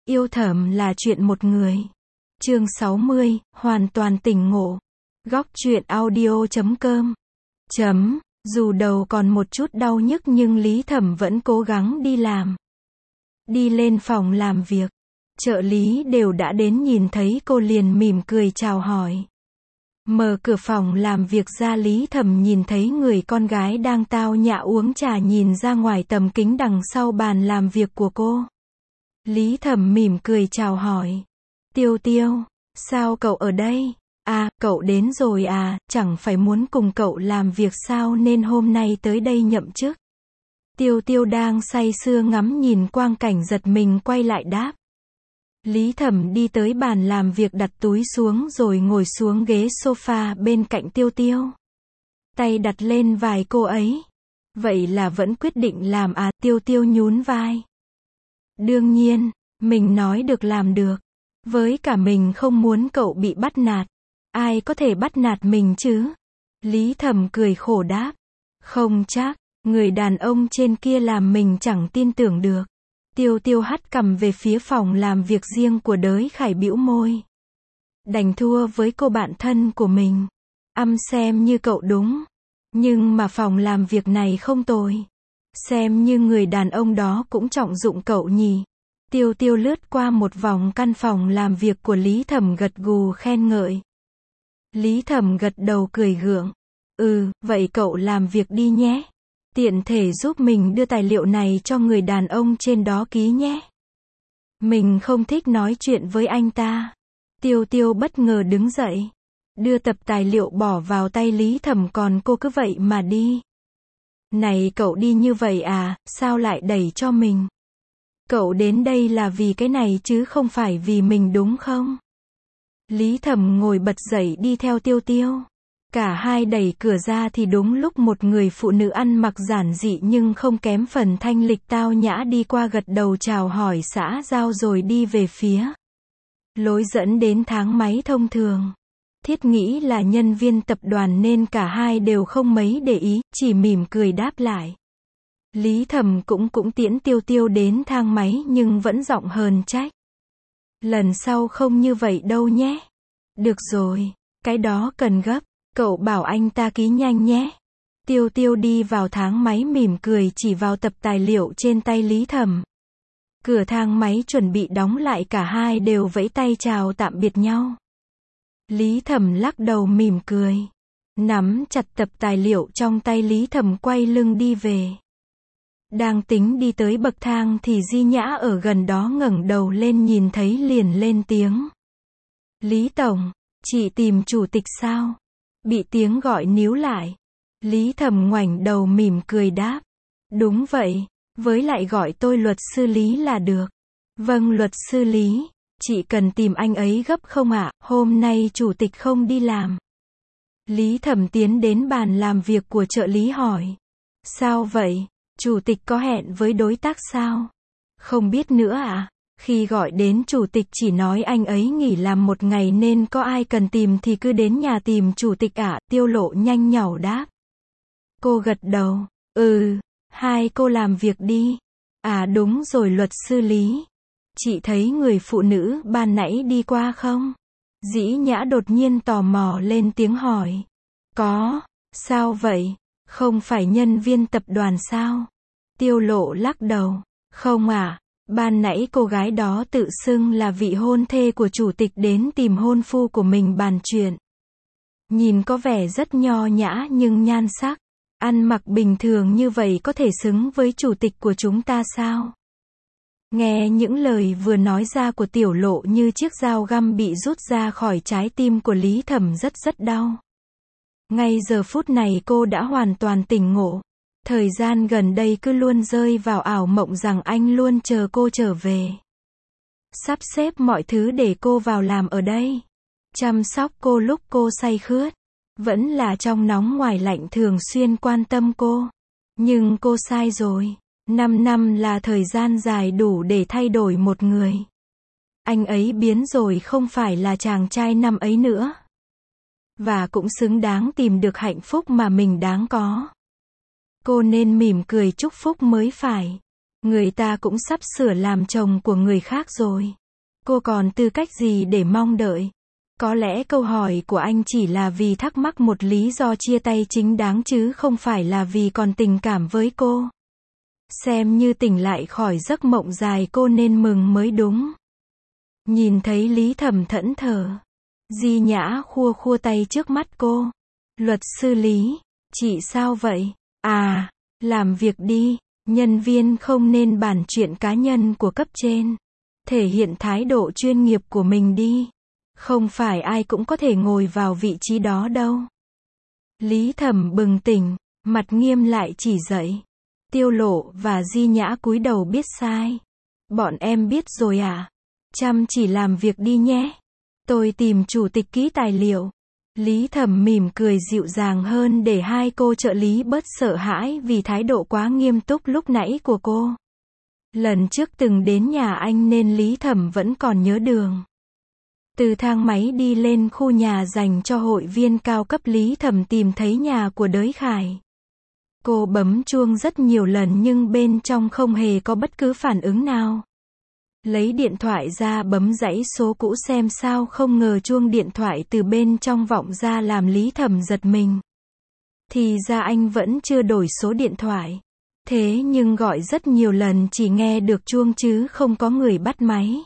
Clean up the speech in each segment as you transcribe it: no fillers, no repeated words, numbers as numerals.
Yêu thầm là chuyện một người. Chương 60, hoàn toàn tỉnh ngộ. Góc truyện audio.com. Dù đầu còn một chút đau nhức nhưng Lý Thẩm vẫn cố gắng đi làm. Đi lên phòng làm việc. Trợ lý đều đã đến nhìn thấy cô liền mỉm cười chào hỏi. Mở cửa phòng làm việc ra Lý Thẩm nhìn thấy người con gái đang tao nhã uống trà nhìn ra ngoài tầm kính đằng sau bàn làm việc của cô. Lý Thẩm mỉm cười chào hỏi. Tiêu Tiêu, sao cậu ở đây? À, cậu đến rồi à, chẳng phải muốn cùng cậu làm việc sao nên hôm nay tới đây nhậm chức. Tiêu Tiêu đang say sưa ngắm nhìn quang cảnh giật mình quay lại đáp. Lý Thẩm đi tới bàn làm việc đặt túi xuống rồi ngồi xuống ghế sofa bên cạnh Tiêu Tiêu. Tay đặt lên vai cô ấy. Vậy là vẫn quyết định làm à? Tiêu Tiêu nhún vai. Đương nhiên, mình nói được làm được. Với cả mình không muốn cậu bị bắt nạt. Ai có thể bắt nạt mình chứ? Lý Thẩm cười khổ đáp. Không chắc, người đàn ông trên kia làm mình chẳng tin tưởng được. Tiêu Tiêu hất cằm về phía phòng làm việc riêng của Đới Khải bĩu môi. Đành thua với cô bạn thân của mình. Xem như cậu đúng. Nhưng mà phòng làm việc này không tồi. Xem như người đàn ông đó cũng trọng dụng cậu nhỉ. Tiêu Tiêu lướt qua một vòng căn phòng làm việc của Lý Thẩm gật gù khen ngợi. Lý Thẩm gật đầu cười gượng. Vậy cậu làm việc đi nhé. Tiện thể giúp mình đưa tài liệu này cho người đàn ông trên đó ký nhé. Mình không thích nói chuyện với anh ta. Tiêu Tiêu bất ngờ đứng dậy. Đưa tập tài liệu bỏ vào tay Lý Thẩm còn cô cứ vậy mà đi. Này cậu đi như vậy à, sao lại đẩy cho mình? Cậu đến đây là vì cái này chứ không phải vì mình đúng không? Lý Thẩm ngồi bật dậy đi theo Tiêu Tiêu. Cả hai đẩy cửa ra thì đúng lúc một người phụ nữ ăn mặc giản dị nhưng không kém phần thanh lịch tao nhã đi qua gật đầu chào hỏi xã giao rồi đi về phía lối dẫn đến thang máy thông thường. Thiết nghĩ là nhân viên tập đoàn nên cả hai đều không mấy để ý, chỉ mỉm cười đáp lại. Lý Thẩm cũng tiễn Tiêu Tiêu đến thang máy nhưng vẫn giọng hờn trách. Lần sau không như vậy đâu nhé. Được rồi, cái đó cần gấp. Cậu bảo anh ta ký nhanh nhé. Tiêu Tiêu đi vào thang máy mỉm cười chỉ vào tập tài liệu trên tay Lý Thẩm. Cửa thang máy chuẩn bị đóng lại cả hai đều vẫy tay chào tạm biệt nhau. Lý Thẩm lắc đầu mỉm cười. Nắm chặt tập tài liệu trong tay Lý Thẩm quay lưng đi về. Đang tính đi tới bậc thang thì Di Nhã ở gần đó ngẩng đầu lên nhìn thấy liền lên tiếng. Lý Tổng, chị tìm chủ tịch sao? Bị tiếng gọi níu lại. Lý Thẩm ngoảnh đầu mỉm cười đáp. Đúng vậy, với lại gọi tôi luật sư Lý là được. Vâng luật sư Lý, chị cần tìm anh ấy gấp không ạ? Hôm nay chủ tịch không đi làm. Lý Thẩm tiến đến bàn làm việc của trợ lý hỏi. Sao vậy? Chủ tịch có hẹn với đối tác sao? Không biết nữa ạ. Khi gọi đến chủ tịch chỉ nói anh ấy nghỉ làm một ngày nên có ai cần tìm thì cứ đến nhà tìm chủ tịch ạ. Tiêu Lộ nhanh nhảu đáp. Cô gật đầu. Hai cô làm việc đi. À đúng rồi luật sư Lý. Chị thấy người phụ nữ ban nãy đi qua không? Dĩ Nhã đột nhiên tò mò lên tiếng hỏi. Có, sao vậy? Không phải nhân viên tập đoàn sao? Tiêu Lộ lắc đầu. Không ạ. Ban nãy cô gái đó tự xưng là vị hôn thê của chủ tịch đến tìm hôn phu của mình bàn chuyện. Nhìn có vẻ rất nho nhã nhưng nhan sắc, ăn mặc bình thường như vậy có thể xứng với chủ tịch của chúng ta sao? Nghe những lời vừa nói ra của Tiểu Lộ như chiếc dao găm bị rút ra khỏi trái tim của Lý Thẩm rất đau. Ngay giờ phút này cô đã hoàn toàn tỉnh ngộ. Thời gian gần đây cứ luôn rơi vào ảo mộng rằng anh luôn chờ cô trở về. Sắp xếp mọi thứ để cô vào làm ở đây. Chăm sóc cô lúc cô say khướt. Vẫn là trong nóng ngoài lạnh thường xuyên quan tâm cô. Nhưng cô sai rồi. 5 năm là thời gian dài đủ để thay đổi một người. Anh ấy biến rồi không phải là chàng trai năm ấy nữa. Và cũng xứng đáng tìm được hạnh phúc mà mình đáng có. Cô nên mỉm cười chúc phúc mới phải. Người ta cũng sắp sửa làm chồng của người khác rồi. Cô còn tư cách gì để mong đợi? Có lẽ câu hỏi của anh chỉ là vì thắc mắc một lý do chia tay chính đáng chứ không phải là vì còn tình cảm với cô. Xem như tỉnh lại khỏi giấc mộng dài cô nên mừng mới đúng. Nhìn thấy Lý Thẩm thẫn thờ. Di Nhã khua khua tay trước mắt cô. Luật sư Lý, chị sao vậy? À, làm việc đi, nhân viên không nên bàn chuyện cá nhân của cấp trên. Thể hiện thái độ chuyên nghiệp của mình đi. Không phải ai cũng có thể ngồi vào vị trí đó đâu. Lý Thẩm bừng tỉnh, mặt nghiêm lại chỉ dậy. Tiêu Lộ và Di Nhã cúi đầu biết sai. Bọn em biết rồi à? Chăm chỉ làm việc đi nhé. Tôi tìm chủ tịch ký tài liệu. Lý Thẩm mỉm cười dịu dàng hơn để hai cô trợ lý bớt sợ hãi vì thái độ quá nghiêm túc lúc nãy của cô. Lần trước từng đến nhà anh nên Lý Thẩm vẫn còn nhớ đường. Từ thang máy đi lên khu nhà dành cho hội viên cao cấp Lý Thẩm tìm thấy nhà của Đới Khải. Cô bấm chuông rất nhiều lần nhưng bên trong không hề có bất cứ phản ứng nào. Lấy điện thoại ra bấm dãy số cũ xem sao không ngờ chuông điện thoại từ bên trong vọng ra làm Lý Thẩm giật mình. Thì ra anh vẫn chưa đổi số điện thoại. Thế nhưng gọi rất nhiều lần chỉ nghe được chuông chứ không có người bắt máy.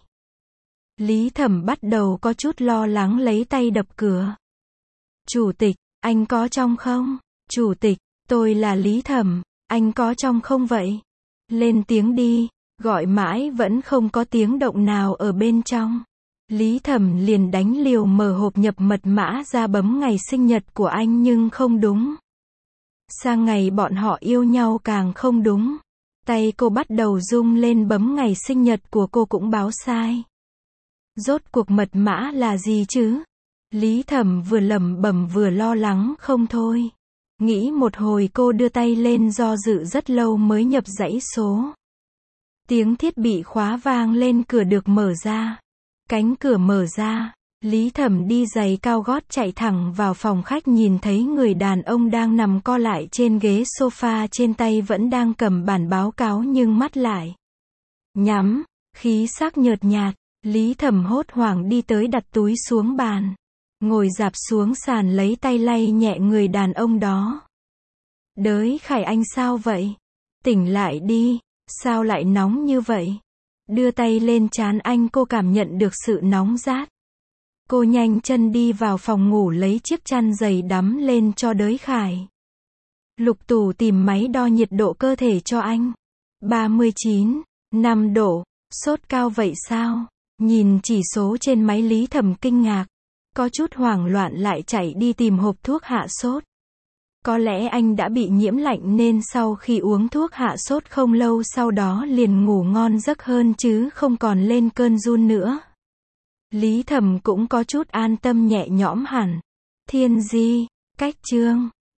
Lý Thẩm bắt đầu có chút lo lắng lấy tay đập cửa. Chủ tịch, anh có trong không? Chủ tịch, tôi là Lý Thẩm, anh có trong không vậy? Lên tiếng đi, gọi mãi vẫn không có tiếng động nào ở bên trong. Lý Thẩm liền đánh liều mở hộp nhập mật mã ra bấm ngày sinh nhật của anh nhưng không đúng. Sang ngày bọn họ yêu nhau càng không đúng. Tay cô bắt đầu rung lên bấm ngày sinh nhật của cô cũng báo sai. Rốt cuộc mật mã là gì chứ? Lý Thẩm vừa lẩm bẩm vừa lo lắng không thôi. Nghĩ một hồi cô đưa tay lên do dự rất lâu mới nhập dãy số. Tiếng thiết bị khóa vang lên cửa được mở ra. Cánh cửa mở ra. Lý Thẩm đi giày cao gót chạy thẳng vào phòng khách nhìn thấy người đàn ông đang nằm co lại trên ghế sofa trên tay vẫn đang cầm bản báo cáo nhưng mắt lại nhắm, khí sắc nhợt nhạt. Lý Thẩm hốt hoảng đi tới đặt túi xuống bàn. Ngồi dạp xuống sàn lấy tay lay nhẹ người đàn ông đó. Đới Khải anh sao vậy? Tỉnh lại đi, sao lại nóng như vậy? Đưa tay lên trán anh cô cảm nhận được sự nóng rát. Cô nhanh chân đi vào phòng ngủ lấy chiếc chăn dày đắm lên cho Đới Khải. Lục tủ tìm máy đo nhiệt độ cơ thể cho anh. 39,5 độ, sốt cao vậy sao? Nhìn chỉ số trên máy Lý Thẩm kinh ngạc. Có chút hoảng loạn lại chạy đi tìm hộp thuốc hạ sốt. Có lẽ anh đã bị nhiễm lạnh nên sau khi uống thuốc hạ sốt không lâu sau đó liền ngủ ngon giấc hơn chứ không còn lên cơn run nữa. Lý Thẩm cũng có chút an tâm nhẹ nhõm hẳn. Thiên Di, cách chương